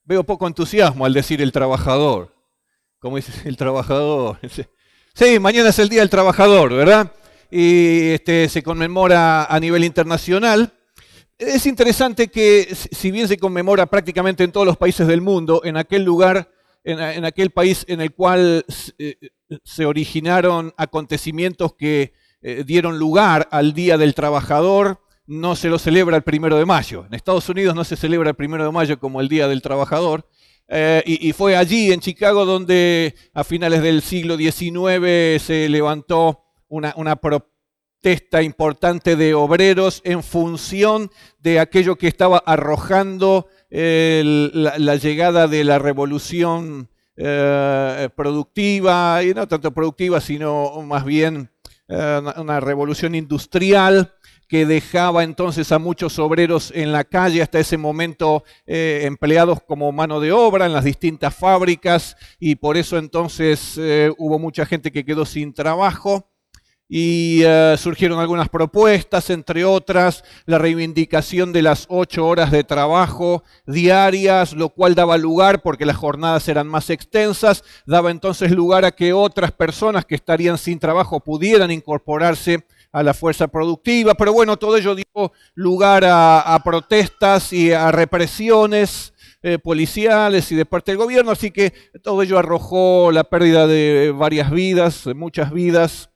Veo poco entusiasmo al decir el trabajador. Como dice el trabajador. Sí, mañana es el Día del Trabajador, ¿verdad? Y se conmemora a nivel internacional. Es interesante que, si bien se conmemora prácticamente en todos los países del mundo, en aquel lugar, en aquel país en el cual se originaron acontecimientos que dieron lugar al Día del Trabajador, no se lo celebra el 1 de mayo. En Estados Unidos no se celebra el 1 de mayo como el Día del Trabajador. Y fue allí, en Chicago, donde a finales del siglo XIX se levantó una protesta importante de obreros en función de aquello que estaba arrojando la llegada de la revolución productiva, y no tanto productiva, sino más bien una revolución industrial, que dejaba entonces a muchos obreros en la calle, hasta ese momento empleados como mano de obra en las distintas fábricas, y por eso entonces hubo mucha gente que quedó sin trabajo, y surgieron algunas propuestas, entre otras la reivindicación de las 8 horas de trabajo diarias, lo cual daba lugar, porque las jornadas eran más extensas, daba entonces lugar a que otras personas que estarían sin trabajo pudieran incorporarse a la fuerza productiva, pero bueno, todo ello dio lugar a protestas y a represiones policiales y de parte del gobierno, así que todo ello arrojó la pérdida de varias vidas, de muchas vidas,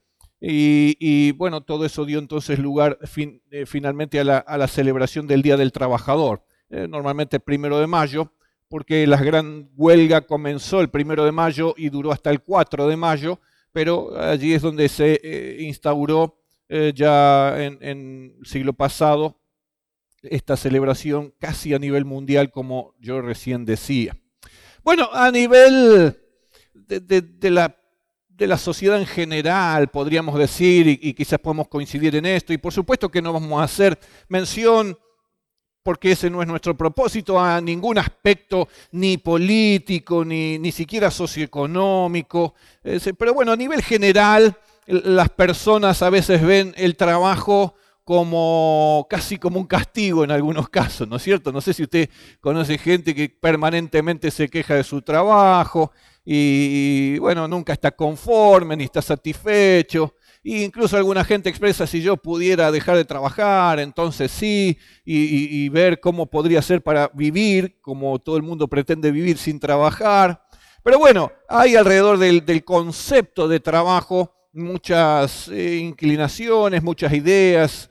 y bueno, todo eso dio entonces lugar finalmente a la celebración del Día del Trabajador, normalmente el 1 de mayo, porque la gran huelga comenzó el 1 de mayo y duró hasta el 4 de mayo, pero allí es donde se instauró ya en el siglo pasado esta celebración casi a nivel mundial, como yo recién decía. Bueno, a nivel de la sociedad en general, podríamos decir, y quizás podemos coincidir en esto, y por supuesto que no vamos a hacer mención, porque ese no es nuestro propósito, a ningún aspecto ni político, ni siquiera socioeconómico, pero bueno, a nivel general, las personas a veces ven el trabajo como casi como un castigo en algunos casos, ¿no es cierto? No sé si usted conoce gente que permanentemente se queja de su trabajo y bueno, nunca está conforme ni está satisfecho. E incluso alguna gente expresa: si yo pudiera dejar de trabajar, entonces sí, y ver cómo podría ser para vivir, como todo el mundo pretende vivir sin trabajar. Pero bueno, hay alrededor del concepto de trabajo muchas inclinaciones, muchas ideas.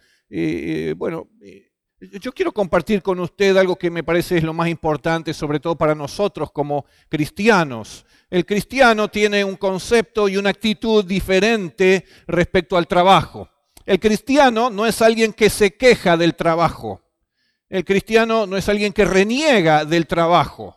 Yo quiero compartir con usted algo que me parece es lo más importante, sobre todo para nosotros como cristianos. El cristiano tiene un concepto y una actitud diferente respecto al trabajo. El cristiano no es alguien que se queja del trabajo. El cristiano no es alguien que reniega del trabajo.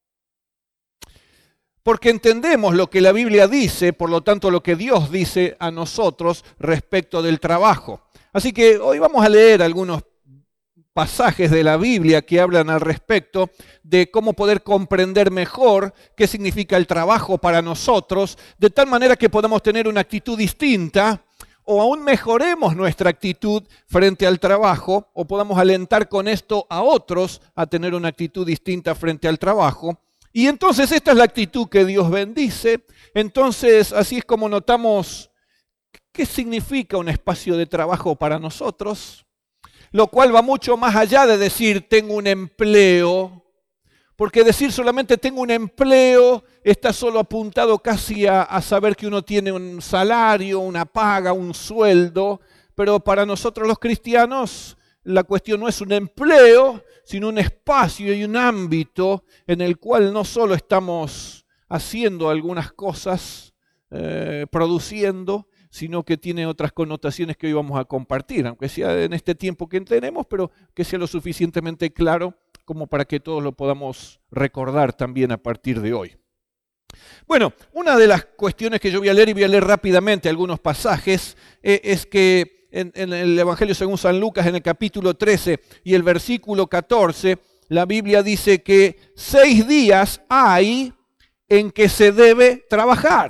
Porque entendemos lo que la Biblia dice, por lo tanto lo que Dios dice a nosotros respecto del trabajo. Así que hoy vamos a leer algunos pasajes de la Biblia que hablan al respecto de cómo poder comprender mejor qué significa el trabajo para nosotros, de tal manera que podamos tener una actitud distinta, o aún mejoremos nuestra actitud frente al trabajo, o podamos alentar con esto a otros a tener una actitud distinta frente al trabajo. Y entonces esta es la actitud que Dios bendice. Entonces así es como notamos qué significa un espacio de trabajo para nosotros, lo cual va mucho más allá de decir tengo un empleo, porque decir solamente tengo un empleo está solo apuntado casi a saber que uno tiene un salario, una paga, un sueldo, pero para nosotros los cristianos la cuestión no es un empleo, sino un espacio y un ámbito en el cual no solo estamos haciendo algunas cosas, produciendo, sino que tiene otras connotaciones que hoy vamos a compartir, aunque sea en este tiempo que tenemos, pero que sea lo suficientemente claro como para que todos lo podamos recordar también a partir de hoy. Bueno, una de las cuestiones que yo voy a leer, y voy a leer rápidamente algunos pasajes, es que en el Evangelio según San Lucas, en el capítulo 13 y el versículo 14, la Biblia dice que 6 días hay en que se debe trabajar.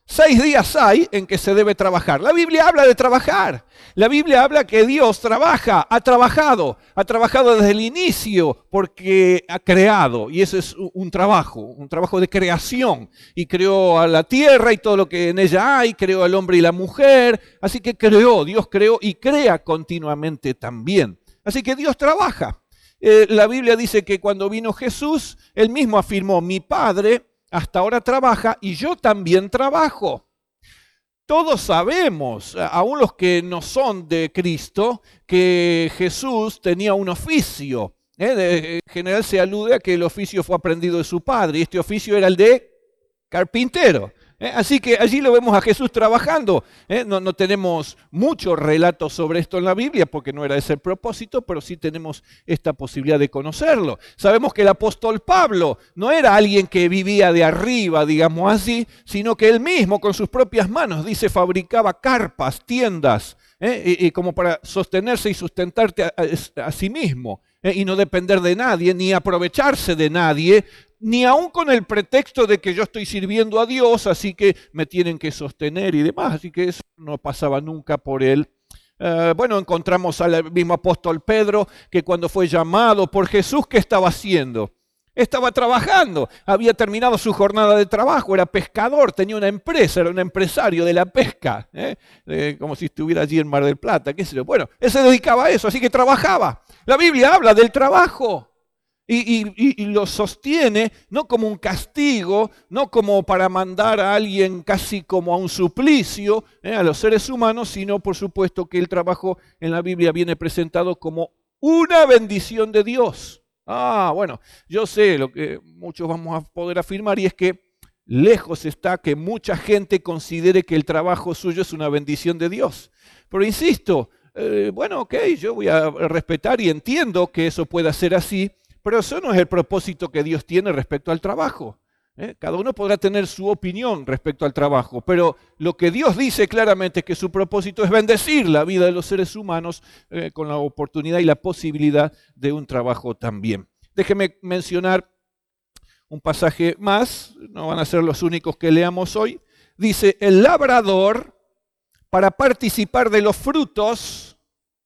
6 días hay en que se debe trabajar. La Biblia habla de trabajar. La Biblia habla que Dios trabaja, ha trabajado desde el inicio porque ha creado. Y ese es un trabajo de creación. Y creó a la tierra y todo lo que en ella hay, creó al hombre y la mujer. Así que Dios creó y crea continuamente también. Así que Dios trabaja. La Biblia dice que cuando vino Jesús, él mismo afirmó, mi Padre hasta ahora trabaja y yo también trabajo. Todos sabemos, aún los que no son de Cristo, que Jesús tenía un oficio. En general se alude a que el oficio fue aprendido de su padre y este oficio era el de carpintero. Así que allí lo vemos a Jesús trabajando. No tenemos muchos relatos sobre esto en la Biblia porque no era ese el propósito, pero sí tenemos esta posibilidad de conocerlo. Sabemos que el apóstol Pablo no era alguien que vivía de arriba, digamos así, sino que él mismo con sus propias manos, dice, fabricaba carpas, tiendas, y como para sostenerse y sustentarte a sí mismo, y no depender de nadie, ni aprovecharse de nadie, ni aun con el pretexto de que yo estoy sirviendo a Dios, así que me tienen que sostener y demás. Así que eso no pasaba nunca por él. Encontramos al mismo apóstol Pedro, que cuando fue llamado por Jesús, ¿qué estaba haciendo? Estaba trabajando, había terminado su jornada de trabajo, era pescador, tenía una empresa, era un empresario de la pesca, como si estuviera allí en Mar del Plata, qué sé yo. Bueno, él se dedicaba a eso, así que trabajaba. La Biblia habla del trabajo. Y lo sostiene no como un castigo, no como para mandar a alguien casi como a un suplicio a los seres humanos, sino por supuesto que el trabajo en la Biblia viene presentado como una bendición de Dios. Yo sé lo que muchos vamos a poder afirmar y es que lejos está que mucha gente considere que el trabajo suyo es una bendición de Dios. Pero insisto, yo voy a respetar y entiendo que eso pueda ser así, pero eso no es el propósito que Dios tiene respecto al trabajo. Cada uno podrá tener su opinión respecto al trabajo, pero lo que Dios dice claramente es que su propósito es bendecir la vida de los seres humanos con la oportunidad y la posibilidad de un trabajo también. Déjeme mencionar un pasaje más, no van a ser los únicos que leamos hoy. Dice, el labrador, para participar de los frutos,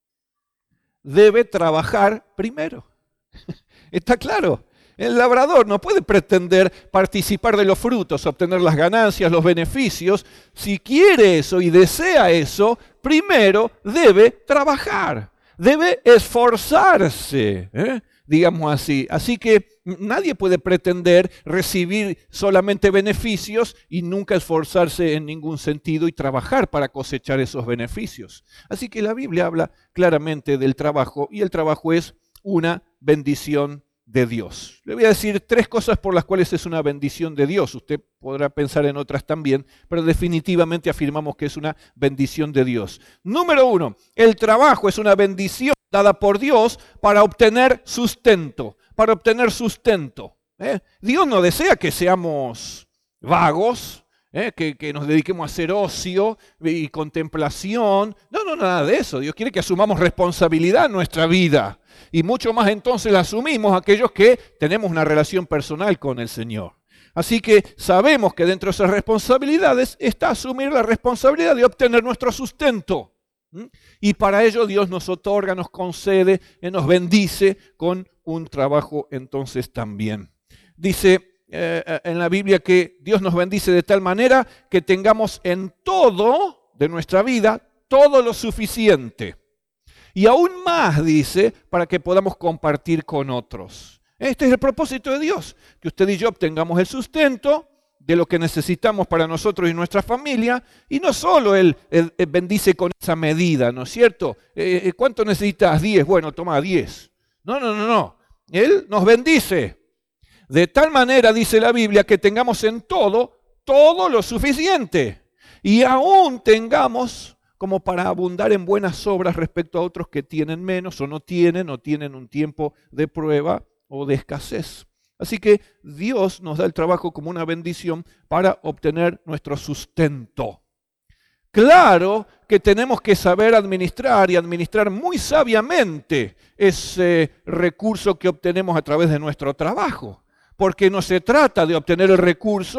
debe trabajar primero. ¿Está claro? El labrador no puede pretender participar de los frutos, obtener las ganancias, los beneficios. Si quiere eso y desea eso, primero debe trabajar, debe esforzarse, digamos así. Así que nadie puede pretender recibir solamente beneficios y nunca esforzarse en ningún sentido y trabajar para cosechar esos beneficios. Así que la Biblia habla claramente del trabajo y el trabajo es una bendición de Dios. Le voy a decir 3 cosas por las cuales es una bendición de Dios. Usted podrá pensar en otras también, pero definitivamente afirmamos que es una bendición de Dios. Número 1, el trabajo es una bendición dada por Dios para obtener sustento. Dios no desea que seamos vagos, que nos dediquemos a hacer ocio y contemplación. No, nada de eso. Dios quiere que asumamos responsabilidad en nuestra vida. Y mucho más entonces la asumimos aquellos que tenemos una relación personal con el Señor. Así que sabemos que dentro de esas responsabilidades está asumir la responsabilidad de obtener nuestro sustento. Y para ello Dios nos otorga, nos concede, nos bendice con un trabajo entonces también. Dice en la Biblia que Dios nos bendice de tal manera que tengamos en todo de nuestra vida todo lo suficiente. Y aún más, dice, para que podamos compartir con otros. Este es el propósito de Dios, que usted y yo obtengamos el sustento de lo que necesitamos para nosotros y nuestra familia, y no solo Él bendice con esa medida, ¿no es cierto? ¿Cuánto necesitas? 10, bueno, toma 10. No. Él nos bendice. De tal manera, dice la Biblia, que tengamos en todo lo suficiente. Y aún tengamos como para abundar en buenas obras respecto a otros que tienen menos o tienen un tiempo de prueba o de escasez. Así que Dios nos da el trabajo como una bendición para obtener nuestro sustento. Claro que tenemos que saber administrar y administrar muy sabiamente ese recurso que obtenemos a través de nuestro trabajo, porque no se trata de obtener el recurso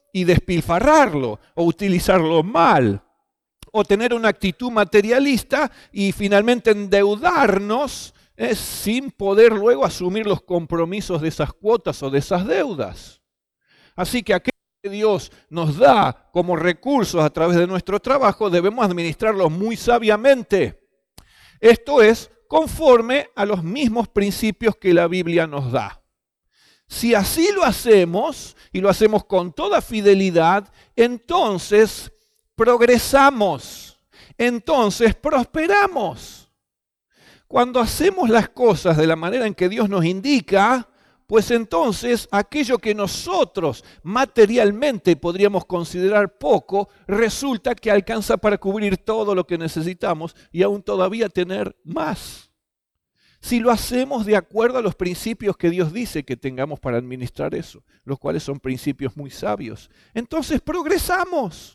y despilfarrarlo o utilizarlo mal. O tener una actitud materialista y finalmente endeudarnos sin poder luego asumir los compromisos de esas cuotas o de esas deudas. Así que aquello que Dios nos da como recursos a través de nuestro trabajo debemos administrarlos muy sabiamente. Esto es conforme a los mismos principios que la Biblia nos da. Si así lo hacemos y lo hacemos con toda fidelidad, entonces progresamos, entonces prosperamos. Cuando hacemos las cosas de la manera en que Dios nos indica, pues entonces aquello que nosotros materialmente podríamos considerar poco, resulta que alcanza para cubrir todo lo que necesitamos y aún todavía tener más. Si lo hacemos de acuerdo a los principios que Dios dice que tengamos para administrar eso, los cuales son principios muy sabios, entonces progresamos.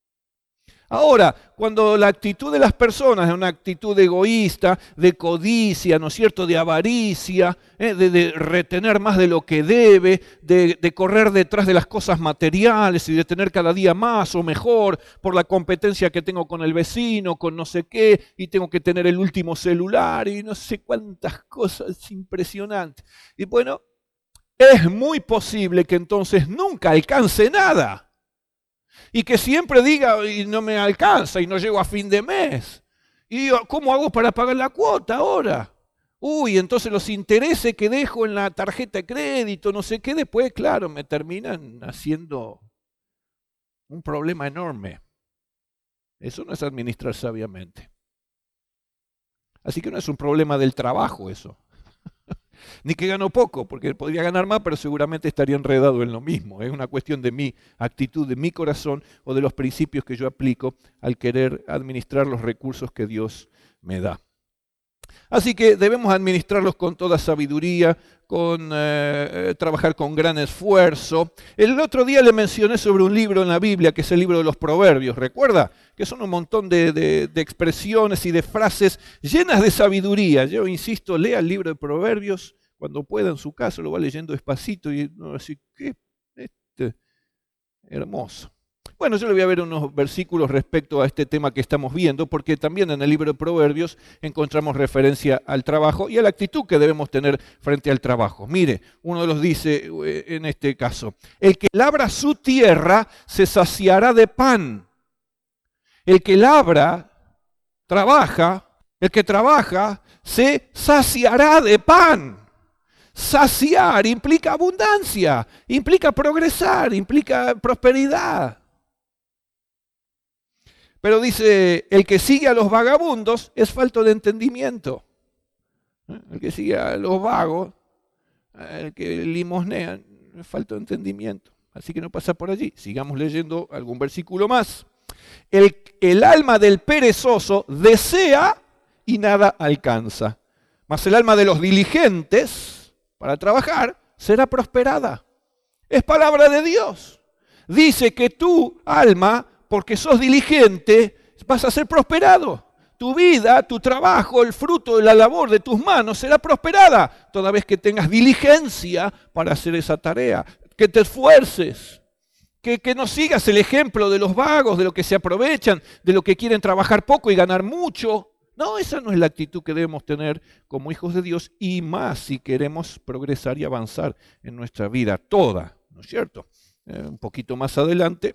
Ahora, cuando la actitud de las personas es una actitud egoísta, de codicia, ¿no es cierto?, de avaricia, de retener más de lo que debe, de correr detrás de las cosas materiales y de tener cada día más o mejor por la competencia que tengo con el vecino, con no sé qué, y tengo que tener el último celular y no sé cuántas cosas, es impresionante. Y bueno, es muy posible que entonces nunca alcance nada. Y que siempre diga, y no me alcanza, y no llego a fin de mes. Y digo, ¿cómo hago para pagar la cuota ahora? Uy, entonces los intereses que dejo en la tarjeta de crédito, no sé qué, después, claro, me terminan haciendo un problema enorme. Eso no es administrar sabiamente. Así que no es un problema del trabajo eso. Ni que gano poco, porque podría ganar más, pero seguramente estaría enredado en lo mismo. Es una cuestión de mi actitud, de mi corazón o de los principios que yo aplico al querer administrar los recursos que Dios me da. Así que debemos administrarlos con toda sabiduría, trabajar con gran esfuerzo. El otro día le mencioné sobre un libro en la Biblia, que es el libro de los Proverbios, ¿recuerda? Que son un montón de expresiones y de frases llenas de sabiduría. Yo insisto, lea el libro de Proverbios cuando pueda en su casa, lo va leyendo despacito y no va a decir, ¿qué? Hermoso. Bueno, yo le voy a ver unos versículos respecto a este tema que estamos viendo, porque también en el libro de Proverbios encontramos referencia al trabajo y a la actitud que debemos tener frente al trabajo. Mire, uno de los dice en este caso, el que labra su tierra se saciará de pan. El que labra, trabaja, el que trabaja se saciará de pan. Saciar implica abundancia, implica progresar, implica prosperidad. Pero dice, el que sigue a los vagabundos es falto de entendimiento. El que sigue a los vagos, el que limosnea, es falto de entendimiento. Así que no pasa por allí. Sigamos leyendo algún versículo más. El alma del perezoso desea y nada alcanza. Mas el alma de los diligentes para trabajar será prosperada. Es palabra de Dios. Dice que tu alma, porque sos diligente, vas a ser prosperado. Tu vida, tu trabajo, el fruto de la labor de tus manos será prosperada, toda vez que tengas diligencia para hacer esa tarea, que te esfuerces, que no sigas el ejemplo de los vagos, de los que se aprovechan, de los que quieren trabajar poco y ganar mucho. No, esa no es la actitud que debemos tener como hijos de Dios, y más si queremos progresar y avanzar en nuestra vida toda, ¿no es cierto? Un poquito más adelante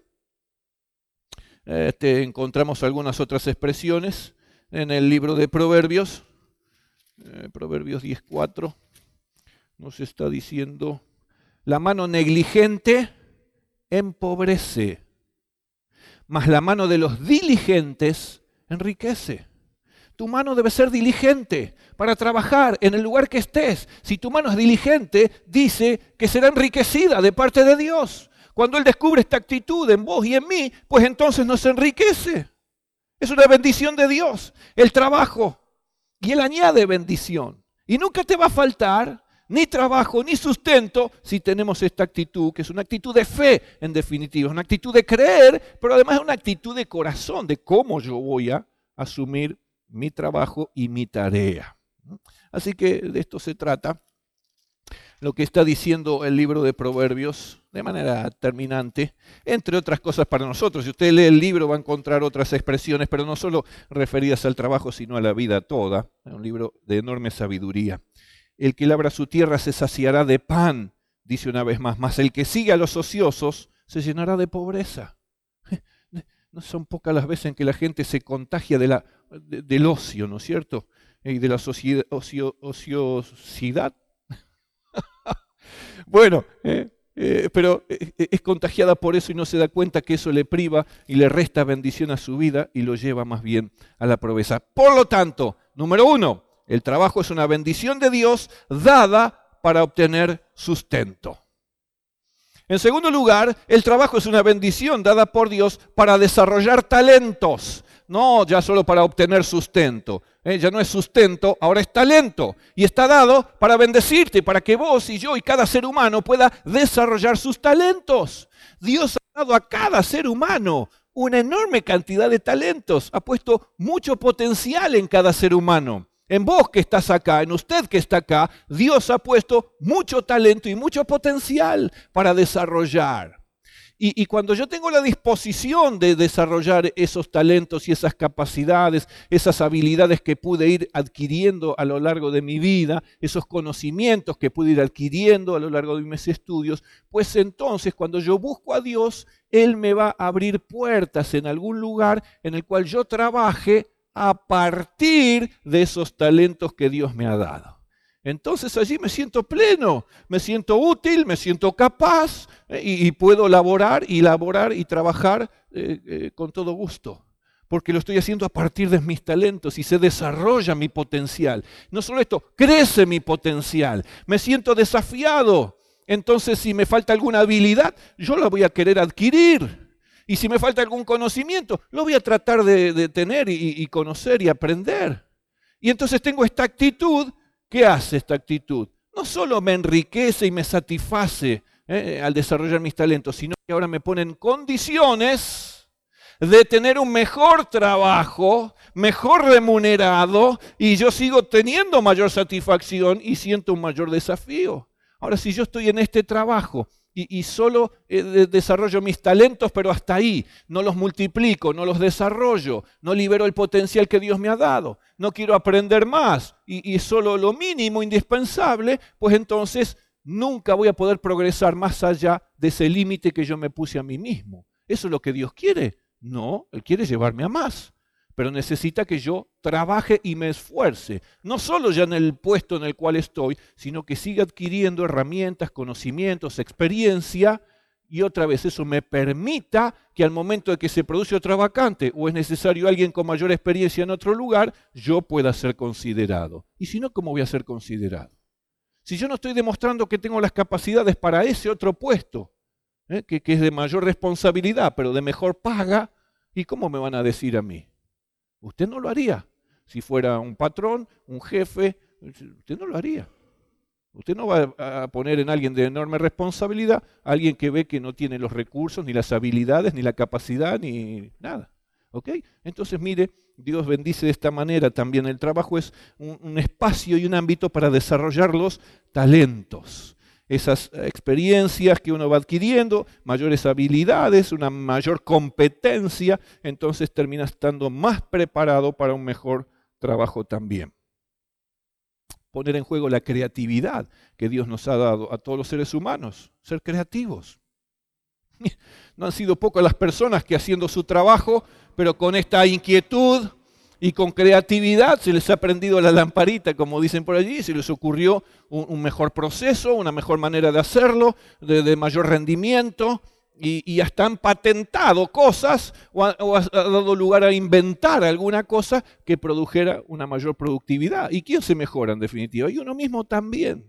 encontramos algunas otras expresiones en el libro de Proverbios, Proverbios 10:4, nos está diciendo, la mano negligente empobrece, mas la mano de los diligentes enriquece. Tu mano debe ser diligente para trabajar en el lugar que estés. Si tu mano es diligente, dice que será enriquecida de parte de Dios. Cuando Él descubre esta actitud en vos y en mí, pues entonces nos enriquece. Es una bendición de Dios, el trabajo. Y Él añade bendición. Y nunca te va a faltar ni trabajo ni sustento si tenemos esta actitud, que es una actitud de fe en definitiva. Es una actitud de creer, pero además es una actitud de corazón, de cómo yo voy a asumir mi trabajo y mi tarea. Así que de esto se trata. lo que está diciendo el libro de Proverbios de manera terminante, entre otras cosas para nosotros. Si usted lee el libro va a encontrar otras expresiones, pero no solo referidas al trabajo, sino a la vida toda. Es un libro de enorme sabiduría. El que labra su tierra se saciará de pan, dice una vez más, mas el que sigue a los ociosos se llenará de pobreza. No son pocas las veces en que la gente se contagia del ocio, ¿no es cierto? Y de la ociosidad. Bueno, pero es contagiada por eso y no se da cuenta que eso le priva y le resta bendición a su vida y lo lleva más bien a la pobreza. Por lo tanto, número 1, el trabajo es una bendición de Dios dada para obtener sustento. En segundo lugar, el trabajo es una bendición dada por Dios para desarrollar talentos, no ya solo para obtener sustento. Ya no es sustento, ahora es talento. Y está dado para bendecirte, para que vos y yo y cada ser humano pueda desarrollar sus talentos. Dios ha dado a cada ser humano una enorme cantidad de talentos, ha puesto mucho potencial en cada ser humano. En vos que estás acá, en usted que está acá, Dios ha puesto mucho talento y mucho potencial para desarrollar. Y cuando yo tengo la disposición de desarrollar esos talentos y esas capacidades, esas habilidades que pude ir adquiriendo a lo largo de mi vida, esos conocimientos que pude ir adquiriendo a lo largo de mis estudios, pues entonces cuando yo busco a Dios, Él me va a abrir puertas en algún lugar en el cual yo trabaje a partir de esos talentos que Dios me ha dado. Entonces allí me siento pleno, me siento útil, me siento capaz y puedo laborar y trabajar con todo gusto. Porque lo estoy haciendo a partir de mis talentos y se desarrolla mi potencial. No solo esto, crece mi potencial, me siento desafiado. Entonces si me falta alguna habilidad, yo la voy a querer adquirir. Y si me falta algún conocimiento, lo voy a tratar de tener y conocer y aprender. Y entonces tengo esta actitud. ¿Qué hace esta actitud? No solo me enriquece y me satisface al desarrollar mis talentos, sino que ahora me pone en condiciones de tener un mejor trabajo, mejor remunerado, y yo sigo teniendo mayor satisfacción y siento un mayor desafío. Ahora, si yo estoy en este trabajo y solo desarrollo mis talentos, pero hasta ahí, no los multiplico, no los desarrollo, no libero el potencial que Dios me ha dado, no quiero aprender más y solo lo mínimo indispensable, pues entonces nunca voy a poder progresar más allá de ese límite que yo me puse a mí mismo. ¿Eso es lo que Dios quiere? No, Él quiere llevarme a más. Pero necesita que yo trabaje y me esfuerce, no solo ya en el puesto en el cual estoy, sino que siga adquiriendo herramientas, conocimientos, experiencia, y otra vez eso me permita que al momento de que se produce otra vacante o es necesario alguien con mayor experiencia en otro lugar, yo pueda ser considerado. Y si no, ¿cómo voy a ser considerado? Si yo no estoy demostrando que tengo las capacidades para ese otro puesto, que es de mayor responsabilidad, pero de mejor paga, ¿y cómo me van a decir a mí? Usted no lo haría. Si fuera un patrón, un jefe, usted no lo haría. Usted no va a poner en alguien de enorme responsabilidad a alguien que ve que no tiene los recursos, ni las habilidades, ni la capacidad, ni nada. ¿Ok? Entonces, mire, Dios bendice de esta manera también. El trabajo es un espacio y un ámbito para desarrollar los talentos. Esas experiencias que uno va adquiriendo, mayores habilidades, una mayor competencia, entonces termina estando más preparado para un mejor trabajo también. Poner en juego la creatividad que Dios nos ha dado a todos los seres humanos, ser creativos. No han sido pocas las personas que haciendo su trabajo, pero con esta inquietud y con creatividad se les ha prendido la lamparita, como dicen por allí, se les ocurrió un mejor proceso, una mejor manera de hacerlo, de mayor rendimiento, y hasta han patentado cosas o ha dado lugar a inventar alguna cosa que produjera una mayor productividad. ¿Y quién se mejora en definitiva? Y uno mismo también.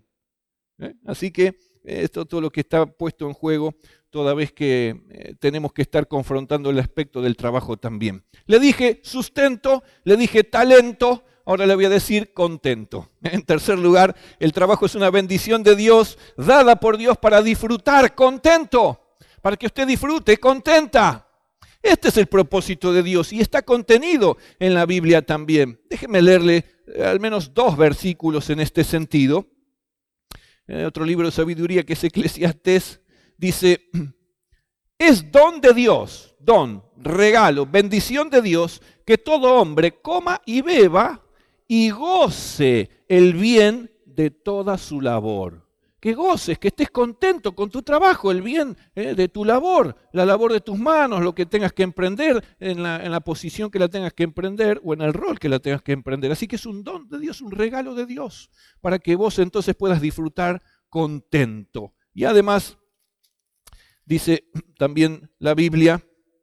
Así que esto todo lo que está puesto en juego toda vez que tenemos que estar confrontando el aspecto del trabajo también. Le dije sustento, le dije talento, ahora le voy a decir contento. En tercer lugar, el trabajo es una bendición de Dios, dada por Dios para disfrutar contento, para que usted disfrute contenta. Este es el propósito de Dios y está contenido en la Biblia también. Déjeme leerle al menos 2 versículos en este sentido. otro libro de sabiduría que es Eclesiastés, dice, es don de Dios, don, regalo, bendición de Dios, que todo hombre coma y beba y goce el bien de toda su labor. Que goces, que estés contento con tu trabajo, el bien de tu labor, la labor de tus manos, lo que tengas que emprender, en la posición que la tengas que emprender o en el rol que la tengas que emprender. Así que es un don de Dios, un regalo de Dios, para que vos entonces puedas disfrutar contento. Y además, dice también la Biblia,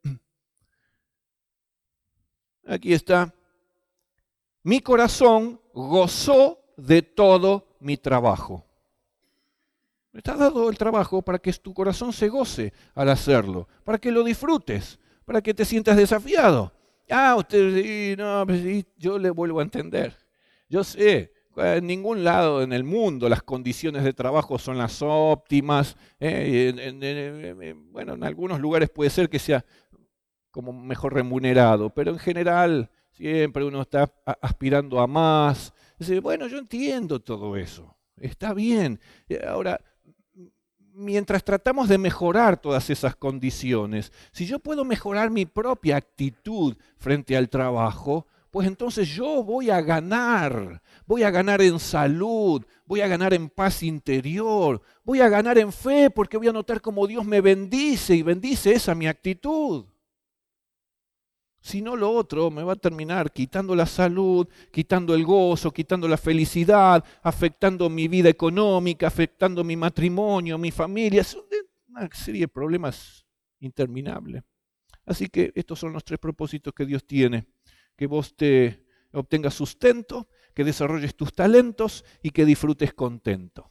aquí está, mi corazón gozó de todo mi trabajo. Está dado el trabajo para que tu corazón se goce al hacerlo, para que lo disfrutes, para que te sientas desafiado. Usted, no, yo le vuelvo a entender. Yo sé, en ningún lado en el mundo las condiciones de trabajo son las óptimas. Bueno, en algunos lugares puede ser que sea como mejor remunerado, pero en general siempre uno está aspirando a más. Bueno, yo entiendo todo eso, está bien. Ahora, mientras tratamos de mejorar todas esas condiciones, si yo puedo mejorar mi propia actitud frente al trabajo, pues entonces yo voy a ganar en salud, voy a ganar en paz interior, voy a ganar en fe porque voy a notar cómo Dios me bendice y bendice esa mi actitud. Si no, lo otro me va a terminar quitando la salud, quitando el gozo, quitando la felicidad, afectando mi vida económica, afectando mi matrimonio, mi familia. Es una serie de problemas interminables. Así que estos son los 3 propósitos que Dios tiene. Que vos te obtengas sustento, que desarrolles tus talentos y que disfrutes contento.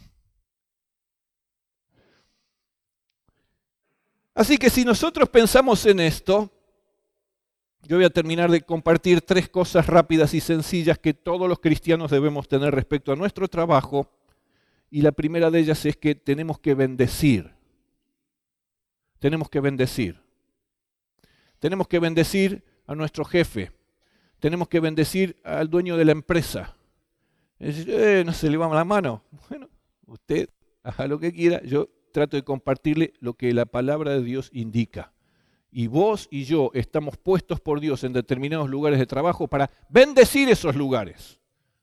Así que si nosotros pensamos en esto, yo voy a terminar de compartir 3 cosas rápidas y sencillas que todos los cristianos debemos tener respecto a nuestro trabajo. Y la primera de ellas es que tenemos que bendecir. Tenemos que bendecir. Tenemos que bendecir a nuestro jefe. Tenemos que bendecir al dueño de la empresa. No se le va la mano. Bueno, usted haga lo que quiera. Yo trato de compartirle lo que la palabra de Dios indica. Y vos y yo estamos puestos por Dios en determinados lugares de trabajo para bendecir esos lugares.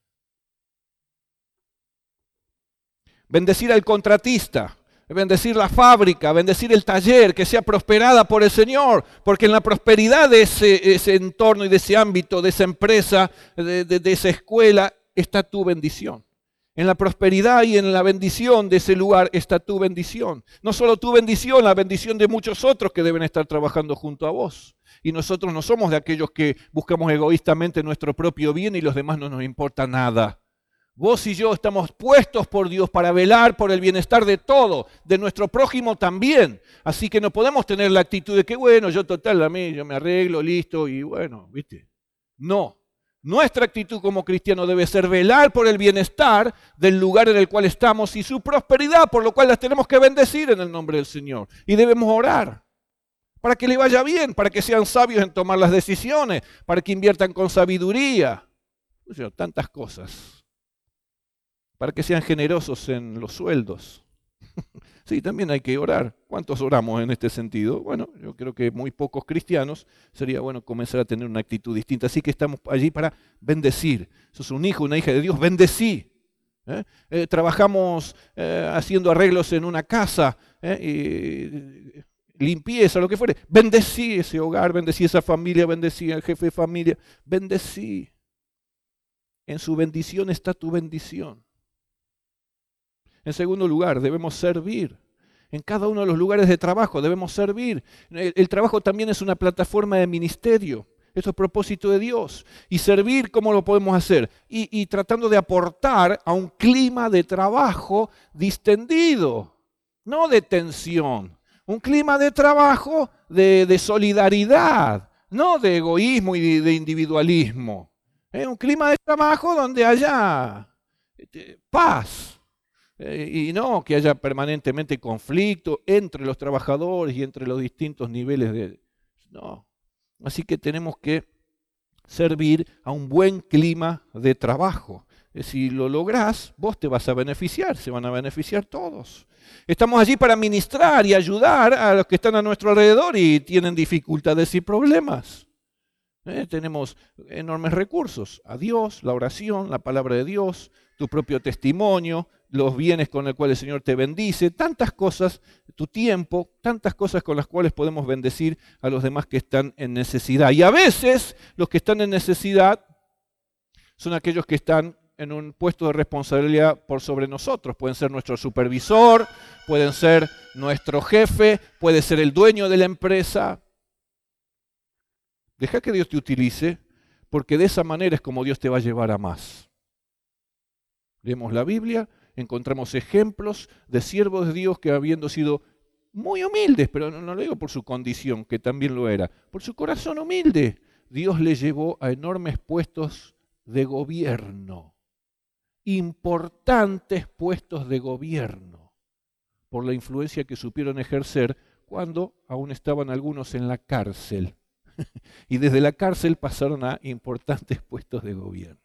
Bendecir al contratista, bendecir la fábrica, bendecir el taller, que sea prosperada por el Señor, porque en la prosperidad de ese entorno y de ese ámbito, de esa empresa, de esa escuela, está tu bendición. En la prosperidad y en la bendición de ese lugar está tu bendición. No solo tu bendición, la bendición de muchos otros que deben estar trabajando junto a vos. Y nosotros no somos de aquellos que buscamos egoístamente nuestro propio bien y los demás no nos importa nada. Vos y yo estamos puestos por Dios para velar por el bienestar de todo, de nuestro prójimo también. Así que no podemos tener la actitud de que, bueno, yo me arreglo, listo, y bueno, ¿viste? No. Nuestra actitud como cristiano debe ser velar por el bienestar del lugar en el cual estamos y su prosperidad, por lo cual las tenemos que bendecir en el nombre del Señor. Y debemos orar para que le vaya bien, para que sean sabios en tomar las decisiones, para que inviertan con sabiduría. Tantas cosas. Para que sean generosos en los sueldos. Sí, también hay que orar. ¿Cuántos oramos en este sentido? Bueno, yo creo que muy pocos cristianos. Sería bueno comenzar a tener una actitud distinta. Así que estamos allí para bendecir. Sos un hijo, una hija de Dios, bendecí. Trabajamos haciendo arreglos en una casa, limpieza, lo que fuere. Bendecí ese hogar, bendecí esa familia, bendecí al jefe de familia. Bendecí. En su bendición está tu bendición. En segundo lugar, debemos servir. En cada uno de los lugares de trabajo debemos servir. El trabajo también es una plataforma de ministerio. Eso es propósito de Dios. Y servir, ¿cómo lo podemos hacer? Y tratando de aportar a un clima de trabajo distendido, no de tensión. Un clima de trabajo de solidaridad, no de egoísmo y de individualismo. Un clima de trabajo donde haya paz. Y no que haya permanentemente conflicto entre los trabajadores y entre los distintos niveles de... No. Así que tenemos que servir a un buen clima de trabajo. Si lo lográs, vos te vas a beneficiar, se van a beneficiar todos. Estamos allí para ministrar y ayudar a los que están a nuestro alrededor y tienen dificultades y problemas. Tenemos enormes recursos, a Dios, la oración, la palabra de Dios, tu propio testimonio, los bienes con los cuales el Señor te bendice, tantas cosas, tu tiempo, tantas cosas con las cuales podemos bendecir a los demás que están en necesidad. Y a veces los que están en necesidad son aquellos que están en un puesto de responsabilidad por sobre nosotros. Pueden ser nuestro supervisor, pueden ser nuestro jefe, puede ser el dueño de la empresa. Deja que Dios te utilice, porque de esa manera es como Dios te va a llevar a más. Leemos la Biblia, encontramos ejemplos de siervos de Dios que habiendo sido muy humildes, pero no lo digo por su condición, que también lo era, por su corazón humilde, Dios le llevó a enormes puestos de gobierno, importantes puestos de gobierno, por la influencia que supieron ejercer cuando aún estaban algunos en la cárcel. Y desde la cárcel pasaron a importantes puestos de gobierno.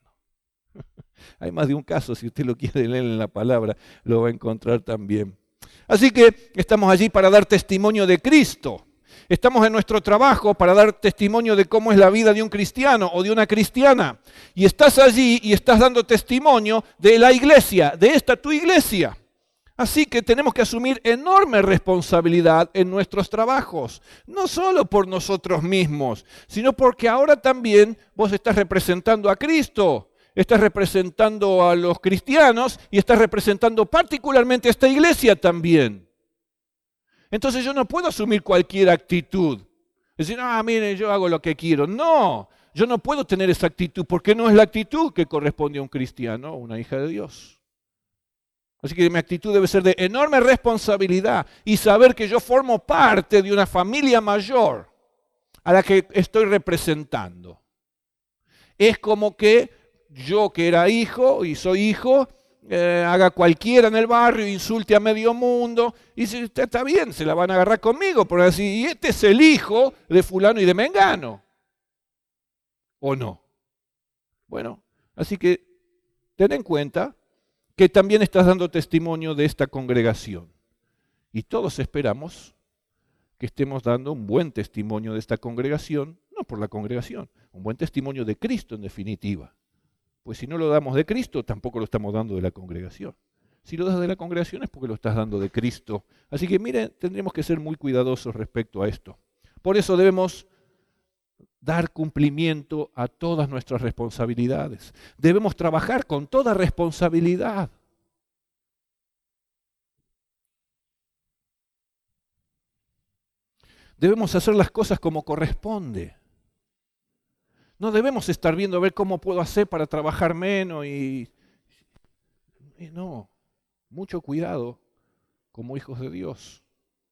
Hay más de un caso, si usted lo quiere leer en la palabra, lo va a encontrar también. Así que estamos allí para dar testimonio de Cristo. Estamos en nuestro trabajo para dar testimonio de cómo es la vida de un cristiano o de una cristiana. Y estás allí y estás dando testimonio de la iglesia, de esta tu iglesia. Así que tenemos que asumir enorme responsabilidad en nuestros trabajos, no solo por nosotros mismos, sino porque ahora también vos estás representando a Cristo, estás representando a los cristianos y estás representando particularmente a esta iglesia también. Entonces yo no puedo asumir cualquier actitud, decir, mire, yo hago lo que quiero. No, yo no puedo tener esa actitud porque no es la actitud que corresponde a un cristiano o una hija de Dios. Así que mi actitud debe ser de enorme responsabilidad y saber que yo formo parte de una familia mayor a la que estoy representando. Es como que yo que era hijo y soy hijo, haga cualquiera en el barrio, insulte a medio mundo, y si está bien, se la van a agarrar conmigo, por así, y este es el hijo de fulano y de mengano. ¿O no? Bueno, así que ten en cuenta que también estás dando testimonio de esta congregación. Y todos esperamos que estemos dando un buen testimonio de esta congregación, no por la congregación, un buen testimonio de Cristo en definitiva. Pues si no lo damos de Cristo, tampoco lo estamos dando de la congregación. Si lo das de la congregación es porque lo estás dando de Cristo. Así que miren, tendremos que ser muy cuidadosos respecto a esto. Por eso debemos dar cumplimiento a todas nuestras responsabilidades. Debemos trabajar con toda responsabilidad. Debemos hacer las cosas como corresponde. No debemos estar viendo a ver cómo puedo hacer para trabajar menos y no, mucho cuidado como hijos de Dios.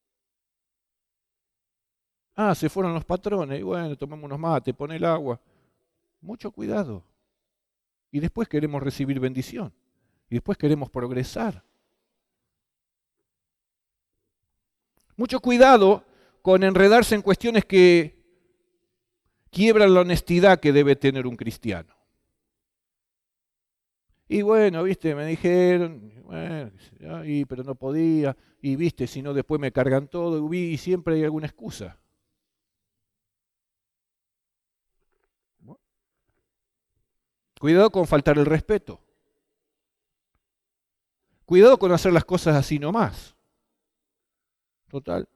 Se fueron los patrones, y bueno, tomemos unos mates, pon el agua. Mucho cuidado. Y después queremos recibir bendición. Y después queremos progresar. Mucho cuidado con enredarse en cuestiones que quiebran la honestidad que debe tener un cristiano. Y bueno, viste, me dijeron, bueno, pero no podía, y viste, si no después me cargan todo, y siempre hay alguna excusa. Cuidado con faltar el respeto. Cuidado con hacer las cosas así nomás. Total.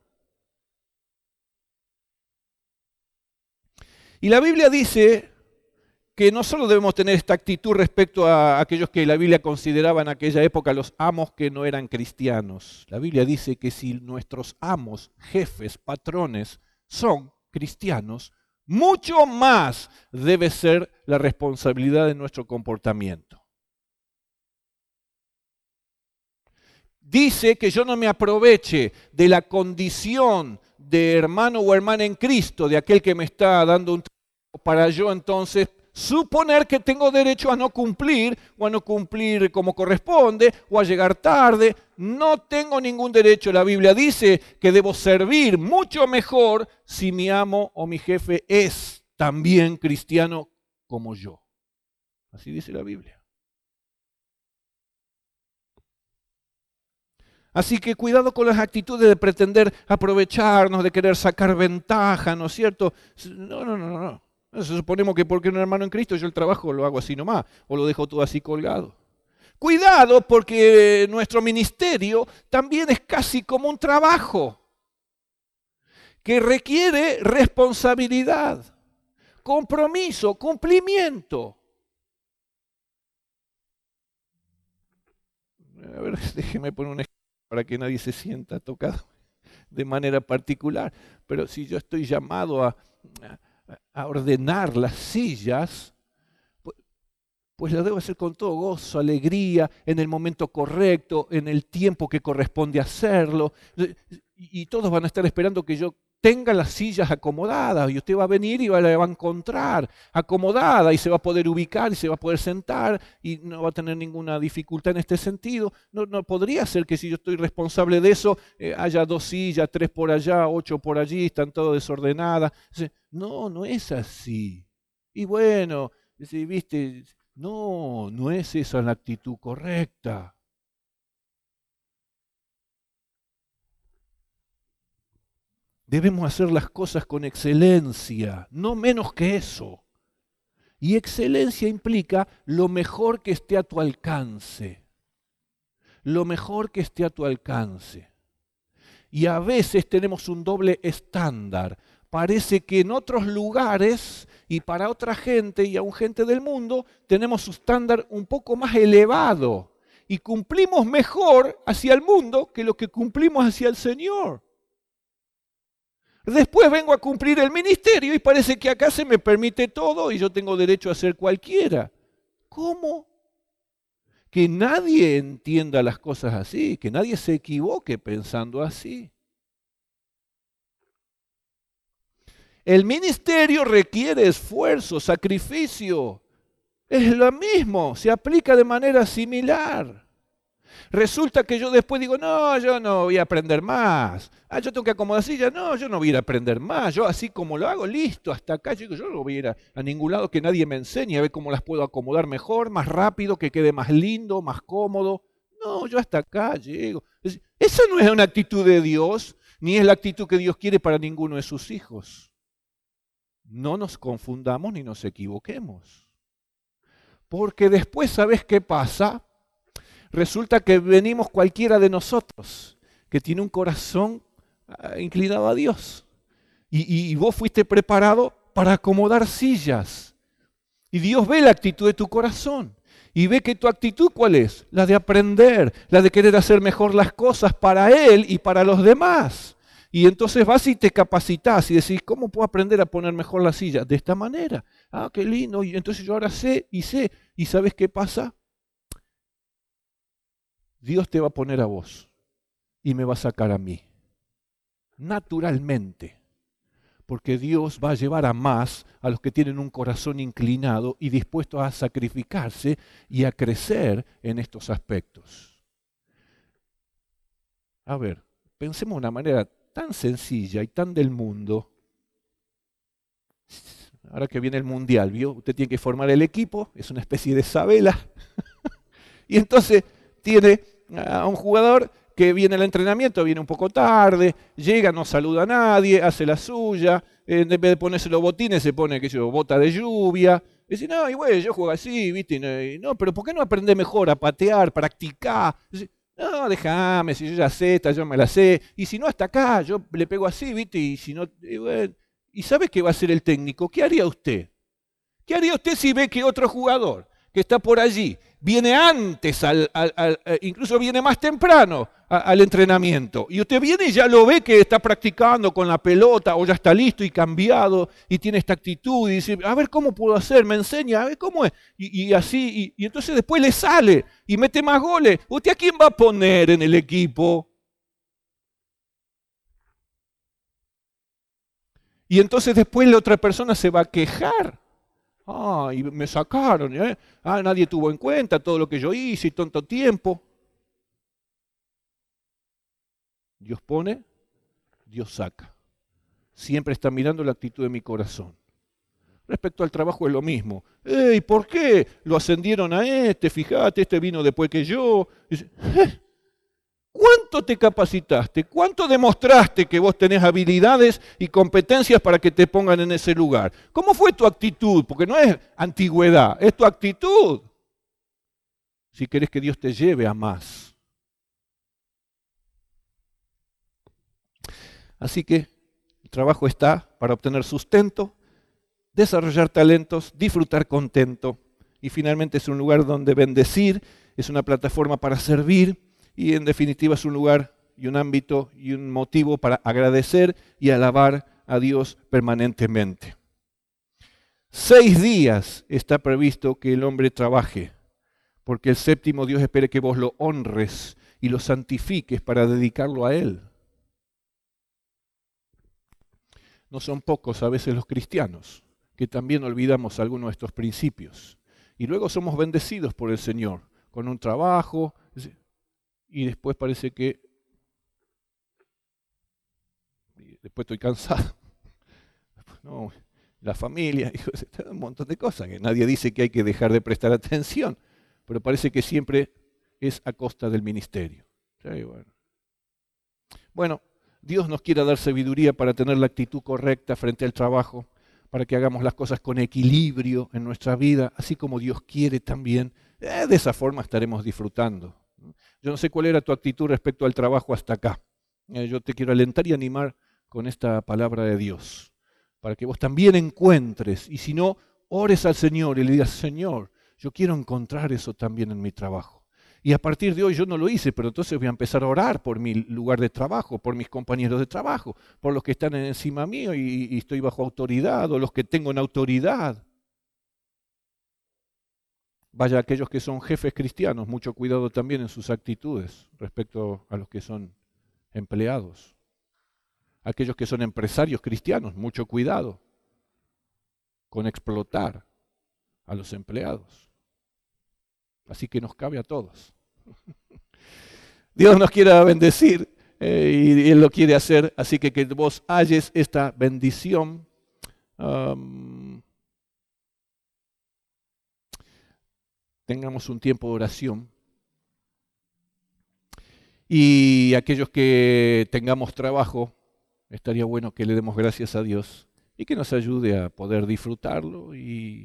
Y la Biblia dice que no solo debemos tener esta actitud respecto a aquellos que la Biblia consideraba en aquella época los amos que no eran cristianos. La Biblia dice que si nuestros amos, jefes, patrones son cristianos, mucho más debe ser la responsabilidad de nuestro comportamiento. Dice que yo no me aproveche de la condición de hermano o hermana en Cristo, de aquel que me está dando un trabajo, para yo entonces suponer que tengo derecho a no cumplir o a no cumplir como corresponde o a llegar tarde. No tengo ningún derecho. La Biblia dice que debo servir mucho mejor si mi amo o mi jefe es también cristiano como yo. Así dice la Biblia. Así que cuidado con las actitudes de pretender aprovecharnos, de querer sacar ventaja, ¿no es cierto? No. Suponemos que porque un hermano en Cristo yo el trabajo lo hago así nomás, o lo dejo todo así colgado. Cuidado porque nuestro ministerio también es casi como un trabajo que requiere responsabilidad, compromiso, cumplimiento. A ver, déjeme poner un ejemplo para que nadie se sienta tocado de manera particular. Pero si yo estoy llamado a ordenar las sillas, pues lo debo hacer con todo gozo, alegría, en el momento correcto, en el tiempo que corresponde hacerlo. Y todos van a estar esperando que yo tenga las sillas acomodadas y usted va a venir y la va a encontrar acomodada y se va a poder ubicar y se va a poder sentar y no va a tener ninguna dificultad en este sentido. No podría ser que si yo estoy responsable de eso haya 2 sillas, 3 por allá, 8 por allí, están todas desordenadas. No es así. Y bueno, ¿viste? No es esa la actitud correcta. Debemos hacer las cosas con excelencia, no menos que eso. Y excelencia implica lo mejor que esté a tu alcance. Lo mejor que esté a tu alcance. Y a veces tenemos un doble estándar. Parece que en otros lugares y para otra gente y aún gente del mundo tenemos un estándar un poco más elevado y cumplimos mejor hacia el mundo que lo que cumplimos hacia el Señor. Después vengo a cumplir el ministerio y parece que acá se me permite todo y yo tengo derecho a ser cualquiera. ¿Cómo? Que nadie entienda las cosas así, que nadie se equivoque pensando así. El ministerio requiere esfuerzo, sacrificio. Es lo mismo, se aplica de manera similar. Resulta que yo después digo, no, yo no voy a aprender más. Yo tengo que acomodar silla. No, yo no voy a ir a aprender más. Yo así como lo hago, listo, hasta acá. Yo no voy a ir a ningún lado que nadie me enseñe a ver cómo las puedo acomodar mejor, más rápido, que quede más lindo, más cómodo. No, yo hasta acá llego. Esa no es una actitud de Dios, ni es la actitud que Dios quiere para ninguno de sus hijos. No nos confundamos ni nos equivoquemos. Porque después, ¿sabes qué pasa? Resulta que venimos cualquiera de nosotros que tiene un corazón inclinado a Dios. Y vos fuiste preparado para acomodar sillas. Y Dios ve la actitud de tu corazón. Y ve que tu actitud, ¿cuál es? La de aprender, la de querer hacer mejor las cosas para Él y para los demás. Y entonces vas y te capacitas y decís, ¿cómo puedo aprender a poner mejor la silla? De esta manera. Ah, qué lindo. Y entonces yo ahora sé. ¿Y sabes qué pasa? Dios te va a poner a vos y me va a sacar a mí. Naturalmente. Porque Dios va a llevar a más a los que tienen un corazón inclinado y dispuestos a sacrificarse y a crecer en estos aspectos. A ver, pensemos de una manera tan sencilla y tan del mundo. Ahora que viene el mundial, ¿vio? Usted tiene que formar el equipo, es una especie de sabela. Y entonces tiene a un jugador que viene al entrenamiento, viene un poco tarde, llega, no saluda a nadie, hace la suya, en vez de ponerse los botines se pone, qué sé yo, bota de lluvia. Y dice, no, y bueno, yo juego así, ¿viste? No, pero ¿por qué no aprende mejor a patear, practicar? Dice, no, déjame, si yo ya sé, esta yo me la sé. Y si no, hasta acá, yo le pego así, ¿viste? Y si no, bueno. ¿Y sabe qué va a hacer el técnico? ¿Qué haría usted? ¿Qué haría usted si ve que otro jugador que está por allí viene antes, incluso viene más temprano al entrenamiento? Y usted viene y ya lo ve que está practicando con la pelota o ya está listo y cambiado y tiene esta actitud y dice, a ver cómo puedo hacer, me enseña, a ver cómo es. Y así, y entonces después le sale y mete más goles. ¿Usted a quién va a poner en el equipo? Y entonces después la otra persona se va a quejar. Y me sacaron, ¿eh? Nadie tuvo en cuenta todo lo que yo hice y tanto tiempo. Dios pone, Dios saca. Siempre está mirando la actitud de mi corazón. Respecto al trabajo es lo mismo. ¿Y por qué lo ascendieron a este? Fíjate, este vino después que yo. Dice, ¿cuánto ¿Cuánto te capacitaste? ¿Cuánto demostraste que vos tenés habilidades y competencias para que te pongan en ese lugar? ¿Cómo fue tu actitud? Porque no es antigüedad, es tu actitud. Si querés que Dios te lleve a más. Así que el trabajo está para obtener sustento, desarrollar talentos, disfrutar contento. Y finalmente es un lugar donde bendecir, es una plataforma para servir y en definitiva es un lugar y un ámbito y un motivo para agradecer y alabar a Dios permanentemente. 6 días está previsto que el hombre trabaje, porque el séptimo Dios espera que vos lo honres y lo santifiques para dedicarlo a Él. No son pocos a veces los cristianos que también olvidamos algunos de estos principios. Y luego somos bendecidos por el Señor con un trabajo y después parece que después estoy cansado. No, la familia, un montón de cosas que nadie dice que hay que dejar de prestar atención, pero parece que siempre es a costa del ministerio. Sí, bueno, Dios nos quiere dar sabiduría para tener la actitud correcta frente al trabajo, para que hagamos las cosas con equilibrio en nuestra vida, así como Dios quiere también. De esa forma estaremos disfrutando. Yo no sé cuál era tu actitud respecto al trabajo hasta acá. Yo te quiero alentar y animar con esta palabra de Dios, para que vos también encuentres, y si no, ores al Señor y le digas, Señor, yo quiero encontrar eso también en mi trabajo. Y a partir de hoy yo no lo hice, pero entonces voy a empezar a orar por mi lugar de trabajo, por mis compañeros de trabajo, por los que están encima mío y estoy bajo autoridad, o los que tengo en autoridad. Vaya, aquellos que son jefes cristianos, mucho cuidado también en sus actitudes respecto a los que son empleados. Aquellos que son empresarios cristianos, mucho cuidado con explotar a los empleados. Así que nos cabe a todos. Dios nos quiere bendecir y Él lo quiere hacer, así que vos halles esta bendición. Tengamos un tiempo de oración. Y aquellos que tengamos trabajo, estaría bueno que le demos gracias a Dios y que nos ayude a poder disfrutarlo y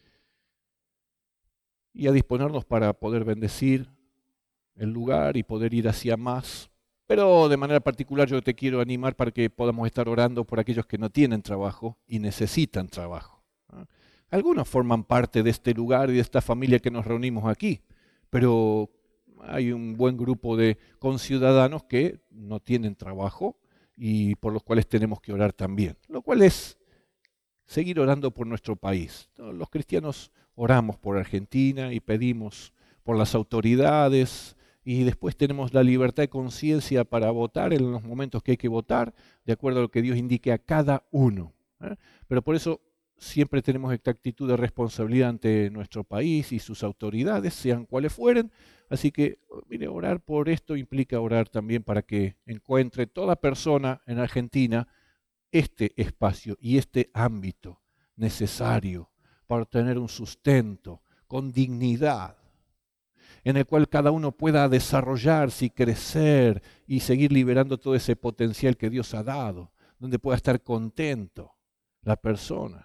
a disponernos para poder bendecir el lugar y poder ir hacia más. Pero de manera particular yo te quiero animar para que podamos estar orando por aquellos que no tienen trabajo y necesitan trabajo. Algunos forman parte de este lugar y de esta familia que nos reunimos aquí, pero hay un buen grupo de conciudadanos que no tienen trabajo y por los cuales tenemos que orar también, lo cual es seguir orando por nuestro país. Los cristianos oramos por Argentina y pedimos por las autoridades y después tenemos la libertad de conciencia para votar en los momentos que hay que votar, de acuerdo a lo que Dios indique a cada uno. Pero por eso siempre tenemos esta actitud de responsabilidad ante nuestro país y sus autoridades, sean cuales fueren. Así que, mire, orar por esto implica orar también para que encuentre toda persona en Argentina este espacio y este ámbito necesario para tener un sustento con dignidad, en el cual cada uno pueda desarrollarse y crecer y seguir liberando todo ese potencial que Dios ha dado, donde pueda estar contento la persona.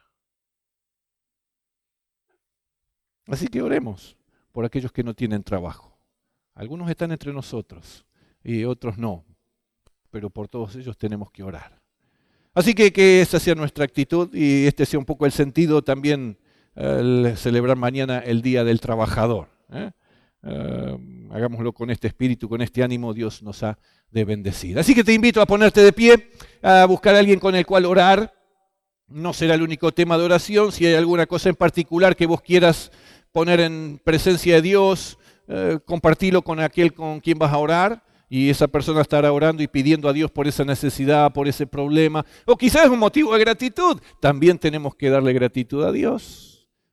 Así que oremos por aquellos que no tienen trabajo. Algunos están entre nosotros y otros no, pero por todos ellos tenemos que orar. Así que esa sea nuestra actitud y este sea un poco el sentido también el celebrar mañana el Día del Trabajador. Hagámoslo con este espíritu, con este ánimo, Dios nos ha de bendecir. Así que te invito a ponerte de pie, a buscar a alguien con el cual orar. No será el único tema de oración. Si hay alguna cosa en particular que vos quieras poner en presencia de Dios, compartilo con aquel con quien vas a orar. Y esa persona estará orando y pidiendo a Dios por esa necesidad, por ese problema. O quizás es un motivo de gratitud. También tenemos que darle gratitud a Dios.